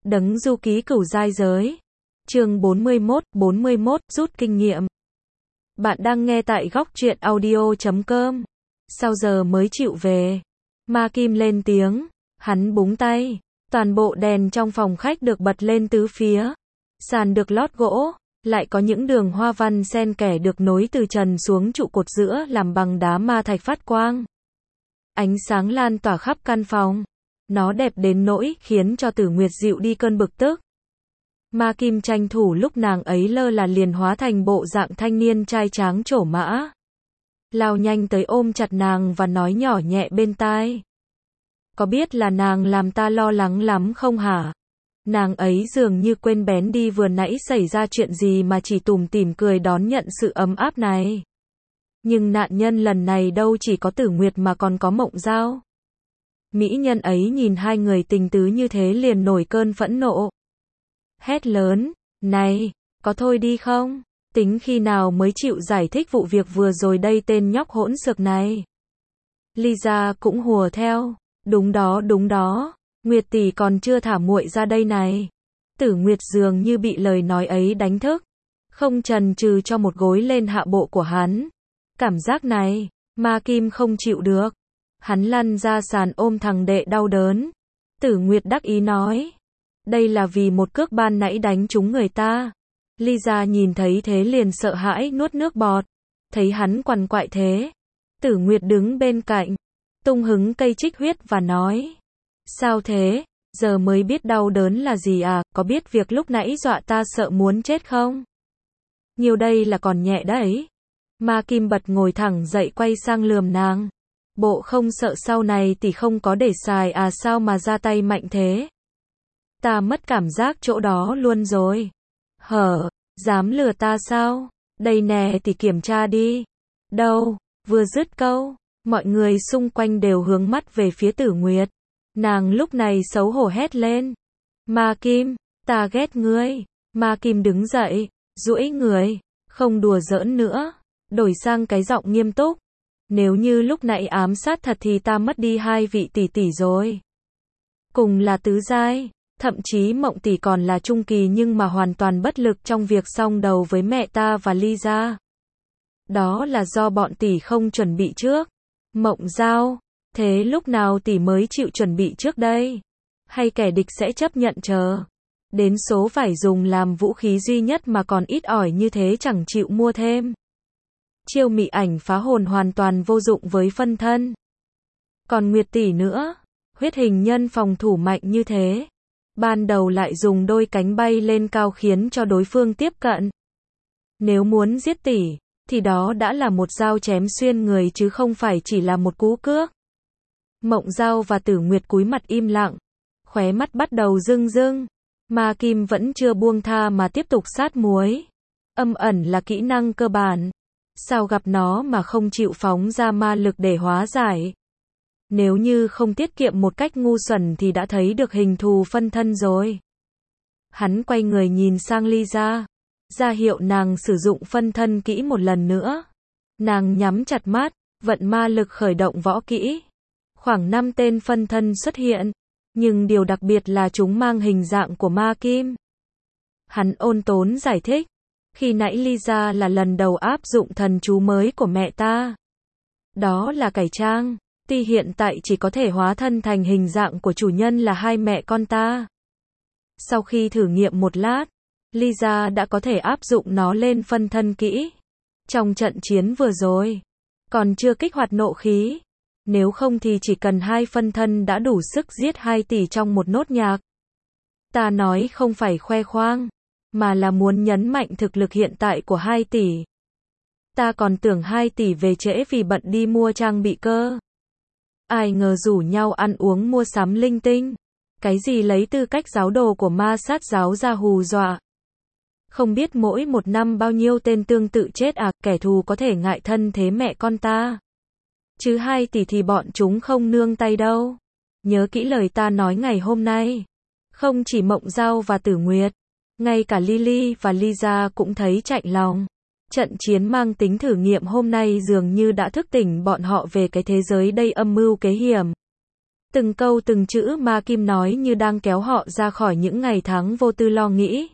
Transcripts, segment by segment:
Đấng du ký cửu giai giới. Chương 41, rút kinh nghiệm. Bạn đang nghe tại góc truyện audio.com. Sao giờ mới chịu về? Ma Kim lên tiếng, hắn búng tay. Toàn bộ đèn trong phòng khách được bật lên tứ phía. Sàn được lót gỗ, lại có những đường hoa văn xen kẽ được nối từ trần xuống trụ cột giữa làm bằng đá ma thạch phát quang. Ánh sáng lan tỏa khắp căn phòng. Nó đẹp đến nỗi khiến cho Tử Nguyệt dịu đi cơn bực tức. Ma Kim tranh thủ lúc nàng ấy lơ là liền hóa thành bộ dạng thanh niên trai tráng trổ mã. Lao nhanh tới ôm chặt nàng và nói nhỏ nhẹ bên tai. Có biết là nàng làm ta lo lắng lắm không hả? Nàng ấy dường như quên bén đi vừa nãy xảy ra chuyện gì mà chỉ tủm tỉm cười đón nhận sự ấm áp này. Nhưng nạn nhân lần này đâu chỉ có Tử Nguyệt mà còn có Mộng Dao. Mỹ nhân ấy nhìn hai người tình tứ như thế liền nổi cơn phẫn nộ. Hét lớn, này, có thôi đi không? Tính khi nào mới chịu giải thích vụ việc vừa rồi đây tên nhóc hỗn xược này. Lisa cũng hùa theo, đúng đó, Nguyệt tỷ còn chưa thả muội ra đây này. Tử Nguyệt dường như bị lời nói ấy đánh thức, không chần chừ cho một gối lên hạ bộ của hắn. Cảm giác này, Ma Kim không chịu được. Hắn lăn ra sàn ôm thằng đệ đau đớn. Tử Nguyệt đắc ý nói. Đây là vì một cước ban nãy đánh trúng người ta. Lisa nhìn thấy thế liền sợ hãi nuốt nước bọt. Thấy hắn quằn quại thế. Tử Nguyệt đứng bên cạnh. Tung hứng cây trích huyết và nói. Sao thế? Giờ mới biết đau đớn là gì à? Có biết việc lúc nãy dọa ta sợ muốn chết không? Nhiều đây là còn nhẹ đấy. Ma Kim bật ngồi thẳng dậy quay sang lườm nàng. Bộ không sợ sau này tỷ không có để xài à, sao mà ra tay mạnh thế? Ta mất cảm giác chỗ đó luôn rồi. Hở, dám lừa ta sao? Đây nè, tỷ kiểm tra đi. Đâu? Vừa dứt câu, mọi người xung quanh đều hướng mắt về phía Tử Nguyệt. Nàng lúc này xấu hổ hét lên. Ma Kim, ta ghét ngươi. Ma Kim đứng dậy, duỗi người, không đùa giỡn nữa, đổi sang cái giọng nghiêm túc. Nếu như lúc nãy ám sát thật thì ta mất đi hai vị tỷ tỷ rồi. Cùng là tứ giai, thậm chí Mộng tỷ còn là trung kỳ nhưng mà hoàn toàn bất lực trong việc song đầu với mẹ ta và Lisa. Đó là do bọn tỷ không chuẩn bị trước. Mộng Dao, thế lúc nào tỷ mới chịu chuẩn bị trước đây? Hay kẻ địch sẽ chấp nhận chờ đến số phải dùng làm vũ khí duy nhất mà còn ít ỏi như thế chẳng chịu mua thêm? Chiêu mị ảnh phá hồn hoàn toàn vô dụng với phân thân. Còn Nguyệt tỷ nữa, huyết hình nhân phòng thủ mạnh như thế. Ban đầu lại dùng đôi cánh bay lên cao khiến cho đối phương tiếp cận. Nếu muốn giết tỷ, thì đó đã là một dao chém xuyên người chứ không phải chỉ là một cú cước. Mộng Dao và Tử Nguyệt cúi mặt im lặng, khóe mắt bắt đầu rưng rưng. Ma Kim vẫn chưa buông tha mà tiếp tục sát muối. Âm ẩn là kỹ năng cơ bản. Sao gặp nó mà không chịu phóng ra ma lực để hóa giải? Nếu như không tiết kiệm một cách ngu xuẩn thì đã thấy được hình thù phân thân rồi. Hắn quay người nhìn sang Lisa, ra hiệu nàng sử dụng phân thân kỹ một lần nữa. Nàng nhắm chặt mắt, vận ma lực khởi động võ kỹ. Khoảng 5 tên phân thân xuất hiện, nhưng điều đặc biệt là chúng mang hình dạng của Ma Kim. Hắn ôn tồn giải thích. Khi nãy Lisa là lần đầu áp dụng thần chú mới của mẹ ta. Đó là cải trang. Ti hiện tại chỉ có thể hóa thân thành hình dạng của chủ nhân là hai mẹ con ta. Sau khi thử nghiệm một lát, Lisa đã có thể áp dụng nó lên phân thân kỹ. Trong trận chiến vừa rồi, còn chưa kích hoạt nộ khí. Nếu không thì chỉ cần hai phân thân đã đủ sức giết 2 tỷ trong một nốt nhạc. Ta nói không phải khoe khoang, mà là muốn nhấn mạnh thực lực hiện tại của 2 tỷ. Ta còn tưởng 2 tỷ về trễ vì bận đi mua trang bị cơ. Ai ngờ rủ nhau ăn uống mua sắm linh tinh. Cái gì lấy tư cách giáo đồ của ma sát giáo ra hù dọa. Không biết mỗi một năm bao nhiêu tên tương tự chết à, kẻ thù có thể ngại thân thế mẹ con ta. Chứ 2 tỷ thì bọn chúng không nương tay đâu. Nhớ kỹ lời ta nói ngày hôm nay. Không chỉ Mộng Dao và Tử Nguyệt, ngay cả Lily và Lisa cũng thấy chạnh lòng. Trận chiến mang tính thử nghiệm hôm nay dường như đã thức tỉnh bọn họ về cái thế giới đầy âm mưu kế hiểm. Từng câu từng chữ Ma Kim nói như đang kéo họ ra khỏi những ngày tháng vô tư lo nghĩ.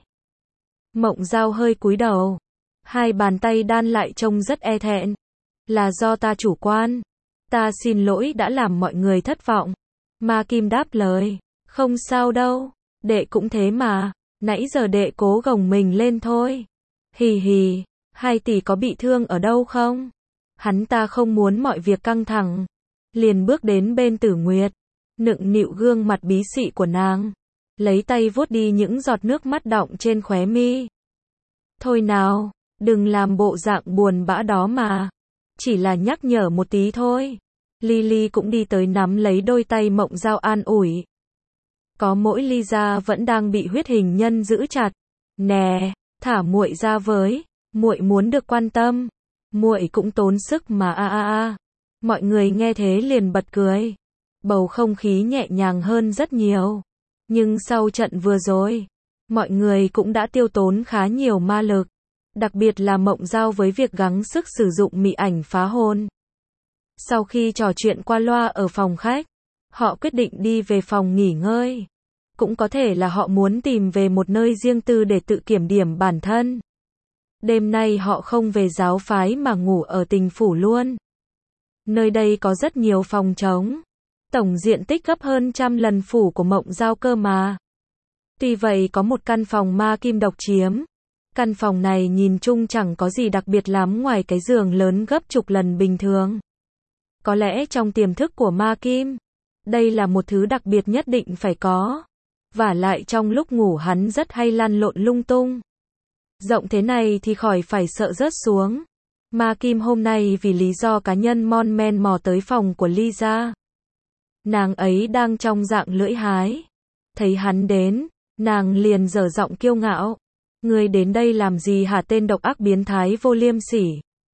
Mộng Dao hơi cúi đầu. Hai bàn tay đan lại trông rất e thẹn. Là do ta chủ quan. Ta xin lỗi đã làm mọi người thất vọng. Ma Kim đáp lời. Không sao đâu. Đệ cũng thế mà. Nãy giờ đệ cố gồng mình lên thôi. Hì hì. Hai tỷ có bị thương ở đâu không? Hắn ta không muốn mọi việc căng thẳng. Liền bước đến bên Tử Nguyệt. Nựng nịu gương mặt bí xị của nàng. Lấy tay vuốt đi những giọt nước mắt đọng trên khóe mi. Thôi nào, đừng làm bộ dạng buồn bã đó mà. Chỉ là nhắc nhở một tí thôi. Lily cũng đi tới nắm lấy đôi tay Mộng Dao an ủi. Có mỗi Lisa vẫn đang bị huyết hình nhân giữ chặt. Nè, thả muội ra với. Muội muốn được quan tâm. Muội cũng tốn sức mà. Mọi người nghe thế liền bật cười. Bầu không khí nhẹ nhàng hơn rất nhiều. Nhưng sau trận vừa rồi, mọi người cũng đã tiêu tốn khá nhiều ma lực. Đặc biệt là Mộng Dao với việc gắng sức sử dụng mị ảnh phá hồn. Sau khi trò chuyện qua loa ở phòng khách, họ quyết định đi về phòng nghỉ ngơi. Cũng có thể là họ muốn tìm về một nơi riêng tư để tự kiểm điểm bản thân. Đêm nay họ không về giáo phái mà ngủ ở Tình Phủ luôn. Nơi đây có rất nhiều phòng trống. Tổng diện tích gấp hơn 100 lần phủ của Mộng Dao cơ mà. Tuy vậy có một căn phòng Ma Kim độc chiếm. Căn phòng này nhìn chung chẳng có gì đặc biệt lắm ngoài cái giường lớn gấp chục lần bình thường. Có lẽ trong tiềm thức của Ma Kim, đây là một thứ đặc biệt nhất định phải có. Vả lại trong lúc ngủ hắn rất hay lăn lộn lung tung. Rộng thế này thì khỏi phải sợ rớt xuống. Ma Kim hôm nay vì lý do cá nhân mon men mò tới phòng của Lisa. Nàng ấy đang trong dạng lưỡi hái. Thấy hắn đến, nàng liền dở giọng kiêu ngạo. Ngươi đến đây làm gì hả tên độc ác biến thái vô liêm sỉ?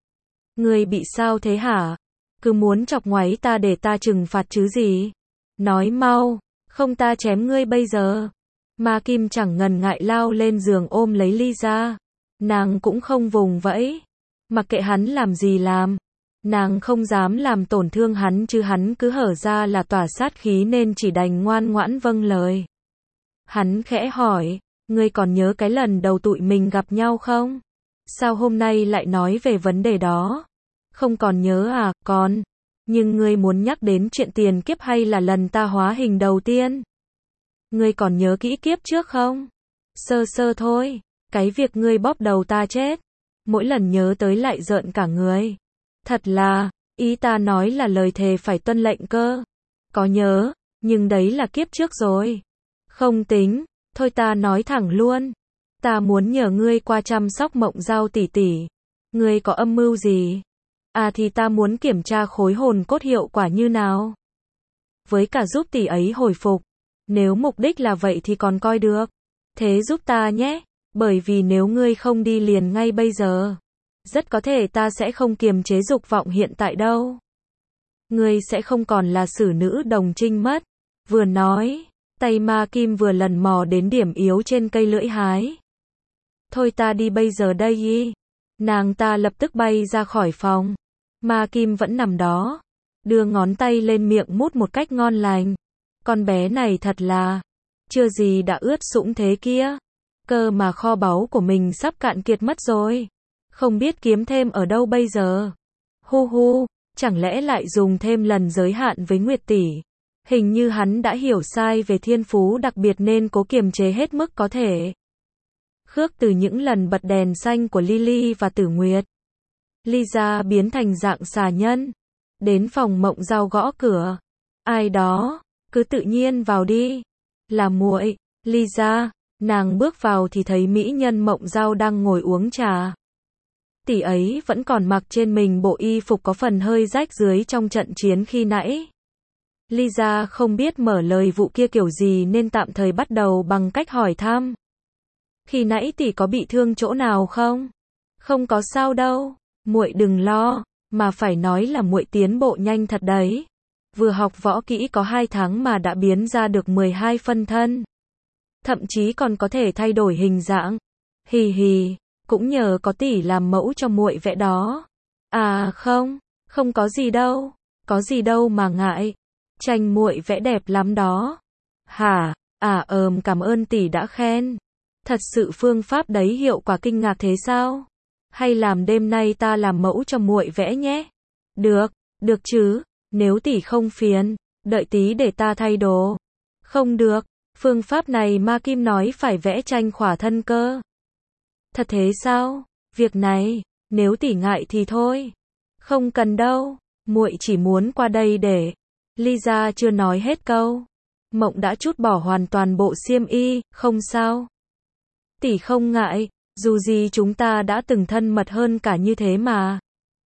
Ngươi bị sao thế hả? Cứ muốn chọc ngoáy ta để ta trừng phạt chứ gì? Nói mau, không ta chém ngươi bây giờ. Ma Kim chẳng ngần ngại lao lên giường ôm lấy Lisa. Nàng cũng không vùng vẫy. Mặc kệ hắn làm gì làm. Nàng không dám làm tổn thương hắn chứ hắn cứ hở ra là tỏa sát khí nên chỉ đành ngoan ngoãn vâng lời. Hắn khẽ hỏi, ngươi còn nhớ cái lần đầu tụi mình gặp nhau không? Sao hôm nay lại nói về vấn đề đó? Không còn nhớ à, còn. Nhưng ngươi muốn nhắc đến chuyện tiền kiếp hay là lần ta hóa hình đầu tiên? Ngươi còn nhớ kỹ kiếp trước không? Sơ sơ thôi, cái việc ngươi bóp đầu ta chết. Mỗi lần nhớ tới lại rợn cả người. Thật là, ý ta nói là lời thề phải tuân lệnh cơ. Có nhớ, nhưng đấy là kiếp trước rồi. Không tính, thôi ta nói thẳng luôn. Ta muốn nhờ ngươi qua chăm sóc Mộng Dao tỷ tỷ. Ngươi có âm mưu gì? À thì ta muốn kiểm tra khối hồn cốt hiệu quả như nào. Với cả giúp tỷ ấy hồi phục. Nếu mục đích là vậy thì còn coi được. Thế giúp ta nhé, bởi vì nếu ngươi không đi liền ngay bây giờ, rất có thể ta sẽ không kiềm chế dục vọng hiện tại đâu. Ngươi sẽ không còn là xử nữ đồng trinh mất. Vừa nói, tay Ma Kim vừa lần mò đến điểm yếu trên cây lưỡi hái. Thôi ta đi bây giờ đây y. Nàng ta lập tức bay ra khỏi phòng. Ma Kim vẫn nằm đó, đưa ngón tay lên miệng mút một cách ngon lành. Con bé này thật là, chưa gì đã ướt sũng thế kia. Cơ mà kho báu của mình sắp cạn kiệt mất rồi. Không biết kiếm thêm ở đâu bây giờ. Hu hu, chẳng lẽ lại dùng thêm lần giới hạn với Nguyệt tỷ. Hình như hắn đã hiểu sai về thiên phú đặc biệt nên cố kiềm chế hết mức có thể. Khước từ những lần bật đèn xanh của Lily và Tử Nguyệt, Lisa biến thành dạng xà nhân. Đến phòng Mộng Dao gõ cửa. Ai đó, cứ tự nhiên vào đi. Là muội, Lisa. Nàng bước vào thì thấy mỹ nhân Mộng Dao đang ngồi uống trà. Tỷ ấy vẫn còn mặc trên mình bộ y phục có phần hơi rách dưới trong trận chiến khi nãy. Lisa không biết mở lời vụ kia kiểu gì nên tạm thời bắt đầu bằng cách hỏi thăm. Khi nãy tỷ có bị thương chỗ nào không? Không có sao đâu, muội đừng lo, mà phải nói là muội tiến bộ nhanh thật đấy. Vừa học võ kỹ có 2 tháng mà đã biến ra được 12 phân thân. Thậm chí còn có thể thay đổi hình dạng. Hì hì, cũng nhờ có tỷ làm mẫu cho muội vẽ đó. À không, không có gì đâu mà ngại. Tranh muội vẽ đẹp lắm đó. Hả? Cảm ơn tỷ đã khen. Thật sự phương pháp đấy hiệu quả kinh ngạc thế sao? Hay làm đêm nay ta làm mẫu cho muội vẽ nhé. Được, được chứ, nếu tỷ không phiền, đợi tí để ta thay đồ. Không được, phương pháp này Ma Kim nói phải vẽ tranh khỏa thân cơ. Thật thế sao? Việc này, nếu tỷ ngại thì thôi. Không cần đâu, muội chỉ muốn qua đây để. Lisa chưa nói hết câu. Mộng đã trút bỏ hoàn toàn bộ xiêm y, không sao. Tỷ không ngại, dù gì chúng ta đã từng thân mật hơn cả như thế mà.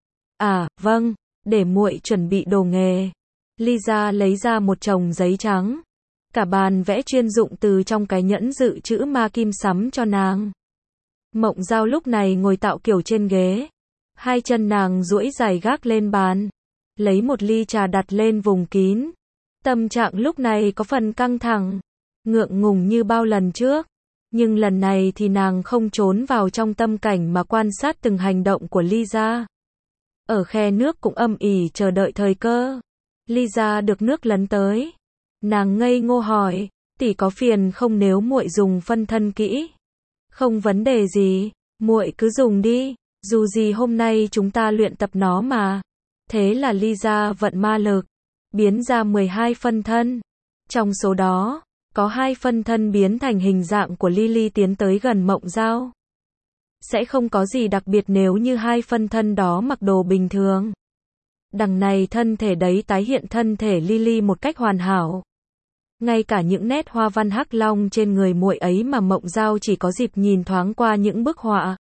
Vâng, để muội chuẩn bị đồ nghề. Lisa lấy ra một chồng giấy trắng. Cả bàn vẽ chuyên dụng từ trong cái nhẫn dự trữ Ma Kim sắm cho nàng. Mộng Giao lúc này ngồi tạo kiểu trên ghế. Hai chân nàng duỗi dài gác lên bàn. Lấy một ly trà đặt lên vùng kín. Tâm trạng lúc này có phần căng thẳng. Ngượng ngùng như bao lần trước. Nhưng lần này thì nàng không trốn vào trong tâm cảnh mà quan sát từng hành động của Lisa. Ở khe nước cũng âm ỉ chờ đợi thời cơ. Lisa được nước lấn tới. Nàng ngây ngô hỏi, tỷ có phiền không nếu muội dùng phân thân kỹ? Không vấn đề gì, muội cứ dùng đi, dù gì hôm nay chúng ta luyện tập nó mà. Thế là Lisa vận ma lực, biến ra 12 phân thân. Trong số đó, có 2 phân thân biến thành hình dạng của Lily tiến tới gần Mộng Giao. Sẽ không có gì đặc biệt nếu như 2 phân thân đó mặc đồ bình thường. Đằng này thân thể đấy tái hiện thân thể Lily một cách hoàn hảo. Ngay cả những nét hoa văn hắc long trên người muội ấy mà Mộng Giao chỉ có dịp nhìn thoáng qua những bức họa.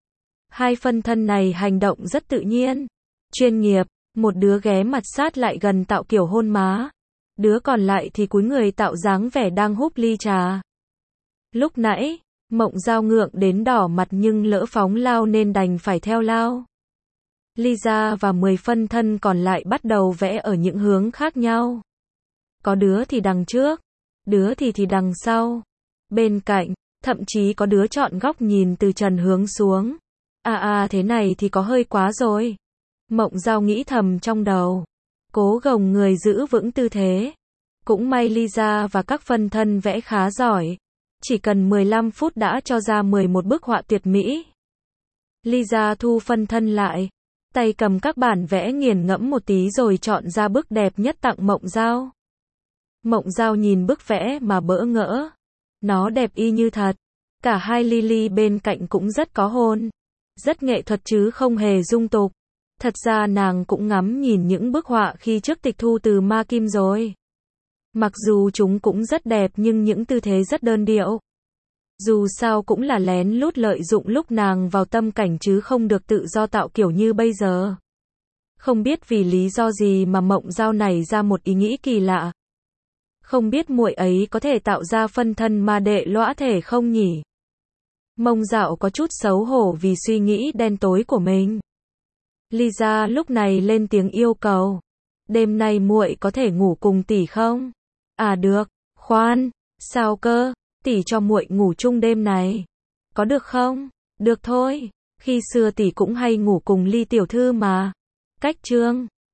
2 phân thân này hành động rất tự nhiên, chuyên nghiệp, một đứa ghé mặt sát lại gần tạo kiểu hôn má. Đứa còn lại thì cúi người tạo dáng vẻ đang húp ly trà. Lúc nãy, Mộng Giao ngượng đến đỏ mặt nhưng lỡ phóng lao nên đành phải theo lao. Lisa và 10 phân thân còn lại bắt đầu vẽ ở những hướng khác nhau. Có đứa thì đằng trước, đứa thì đằng sau, bên cạnh, thậm chí có đứa chọn góc nhìn từ trần hướng xuống. Thế này thì có hơi quá rồi. Mộng Giao nghĩ thầm trong đầu. Cố gồng người giữ vững tư thế. Cũng may Lisa và các phân thân vẽ khá giỏi. Chỉ cần 15 phút đã cho ra 11 bức họa tuyệt mỹ. Lisa thu phân thân lại. Tay cầm các bản vẽ nghiền ngẫm một tí rồi chọn ra bức đẹp nhất tặng Mộng Giao. Mộng Giao nhìn bức vẽ mà bỡ ngỡ. Nó đẹp y như thật. Cả hai Lily bên cạnh cũng rất có hồn. Rất nghệ thuật chứ không hề dung tục. Thật ra nàng cũng ngắm nhìn những bức họa khi trước tịch thu từ Ma Kim rồi. Mặc dù chúng cũng rất đẹp nhưng những tư thế rất đơn điệu. Dù sao cũng là lén lút lợi dụng lúc nàng vào tâm cảnh chứ không được tự do tạo kiểu như bây giờ. Không biết vì lý do gì mà Mộng Giao này ra một ý nghĩ kỳ lạ. Không biết muội ấy có thể tạo ra phân thân ma đệ lõa thể không nhỉ? Mông Dạo có chút xấu hổ vì suy nghĩ đen tối của mình. Lisa lúc này lên tiếng yêu cầu. Đêm nay muội có thể ngủ cùng tỷ không? Được. Khoan, sao cơ? Tỷ cho muội ngủ chung đêm này. Có được không? Được thôi. Khi xưa tỷ cũng hay ngủ cùng Ly tiểu thư mà. Cách chương